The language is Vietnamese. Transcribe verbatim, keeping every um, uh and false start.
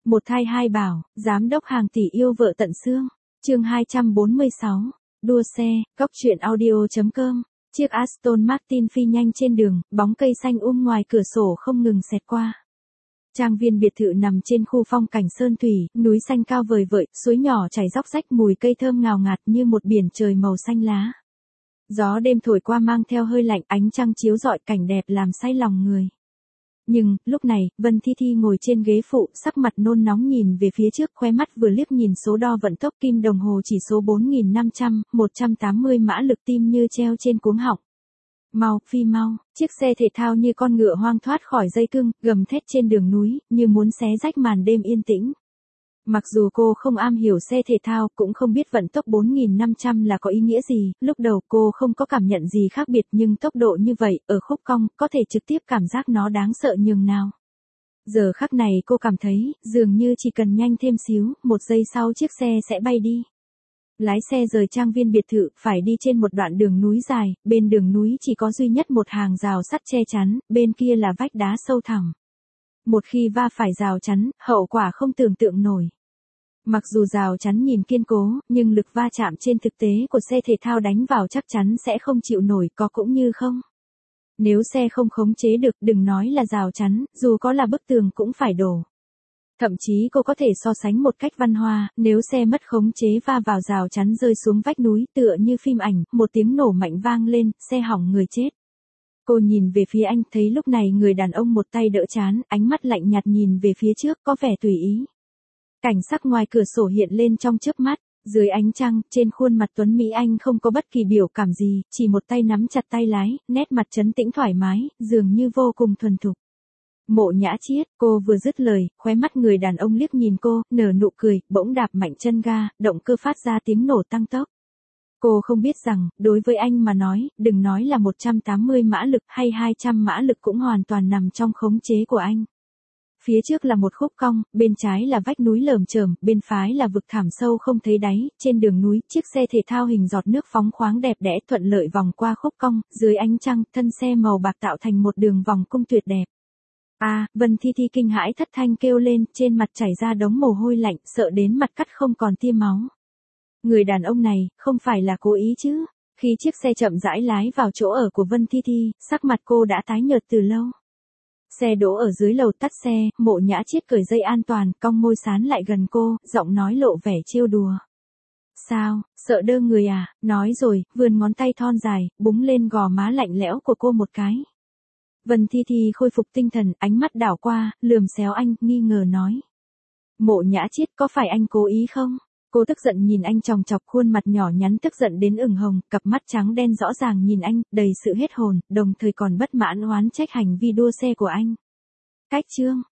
Một thai hai bảo, giám đốc hàng tỷ yêu vợ tận xương. Chương hai trăm bốn mươi sáu. Đua xe, góc truyện audio chấm com. Chiếc Aston Martin phi nhanh trên đường, bóng cây xanh um ngoài cửa sổ không ngừng xẹt qua. Trang viên biệt thự nằm trên khu phong cảnh sơn thủy, núi xanh cao vời vợi, suối nhỏ chảy róc rách, mùi cây thơm ngào ngạt như một biển trời màu xanh lá. Gió đêm thổi qua mang theo hơi lạnh, ánh trăng chiếu rọi cảnh đẹp làm say lòng người. Nhưng, lúc này, Vân Thi Thi ngồi trên ghế phụ, sắc mặt nôn nóng nhìn về phía trước, khóe mắt vừa liếc nhìn số đo vận tốc kim đồng hồ chỉ số bốn nghìn năm trăm, một trăm tám mươi mã lực, tim như treo trên cuống họng. Mau, phi mau, chiếc xe thể thao như con ngựa hoang thoát khỏi dây cương, gầm thét trên đường núi, như muốn xé rách màn đêm yên tĩnh. Mặc dù cô không am hiểu xe thể thao, cũng không biết vận tốc bốn nghìn năm trăm là có ý nghĩa gì, lúc đầu cô không có cảm nhận gì khác biệt, nhưng tốc độ như vậy, ở khúc cong, có thể trực tiếp cảm giác nó đáng sợ nhường nào. Giờ khắc này cô cảm thấy, dường như chỉ cần nhanh thêm xíu, một giây sau chiếc xe sẽ bay đi. Lái xe rời trang viên biệt thự, phải đi trên một đoạn đường núi dài, bên đường núi chỉ có duy nhất một hàng rào sắt che chắn, bên kia là vách đá sâu thẳm. Một khi va phải rào chắn, hậu quả không tưởng tượng nổi. Mặc dù rào chắn nhìn kiên cố, nhưng lực va chạm trên thực tế của xe thể thao đánh vào chắc chắn sẽ không chịu nổi, có cũng như không. Nếu xe không khống chế được, đừng nói là rào chắn, dù có là bức tường cũng phải đổ. Thậm chí cô có thể so sánh một cách văn hoa, nếu xe mất khống chế va vào rào chắn rơi xuống vách núi, tựa như phim ảnh, một tiếng nổ mạnh vang lên, xe hỏng người chết. Cô nhìn về phía anh, thấy lúc này người đàn ông một tay đỡ trán, ánh mắt lạnh nhạt nhìn về phía trước, có vẻ tùy ý. Cảnh sắc ngoài cửa sổ hiện lên trong chớp mắt, dưới ánh trăng, trên khuôn mặt tuấn Mỹ anh không có bất kỳ biểu cảm gì, chỉ một tay nắm chặt tay lái, nét mặt trấn tĩnh thoải mái, dường như vô cùng thuần thục. Mộ Nhã Chiết, cô vừa dứt lời, khóe mắt người đàn ông liếc nhìn cô, nở nụ cười, bỗng đạp mạnh chân ga, động cơ phát ra tiếng nổ tăng tốc. Cô không biết rằng, đối với anh mà nói, đừng nói là một trăm tám mươi mã lực hay hai trăm mã lực cũng hoàn toàn nằm trong khống chế của anh. Phía trước là một khúc cong, bên trái là vách núi lởm chởm, bên phải là vực thẳm sâu không thấy đáy, trên đường núi, chiếc xe thể thao hình giọt nước phóng khoáng đẹp đẽ thuận lợi vòng qua khúc cong, dưới ánh trăng, thân xe màu bạc tạo thành một đường vòng cung tuyệt đẹp. A, à, Vân Thi Thi kinh hãi thất thanh kêu lên, trên mặt chảy ra đống mồ hôi lạnh, sợ đến mặt cắt không còn tia máu. Người đàn ông này, không phải là cố ý chứ? Khi chiếc xe chậm rãi lái vào chỗ ở của Vân Thi Thi, sắc mặt cô đã tái nhợt từ lâu. Xe đỗ ở dưới lầu tắt xe, Mộ Nhã Chiết cởi dây an toàn, cong môi sán lại gần cô, giọng nói lộ vẻ trêu đùa. Sao, sợ đơ người à? Nói rồi, vươn ngón tay thon dài, búng lên gò má lạnh lẽo của cô một cái. Vân Thi Thi khôi phục tinh thần, ánh mắt đảo qua, lườm xéo anh, nghi ngờ nói. Mộ Nhã Chiết, có phải anh cố ý không? Cô tức giận nhìn anh chòng chọc, khuôn mặt nhỏ nhắn tức giận đến ửng hồng, cặp mắt trắng đen rõ ràng nhìn anh, đầy sự hết hồn, đồng thời còn bất mãn oán trách hành vi đua xe của anh. Cách chương,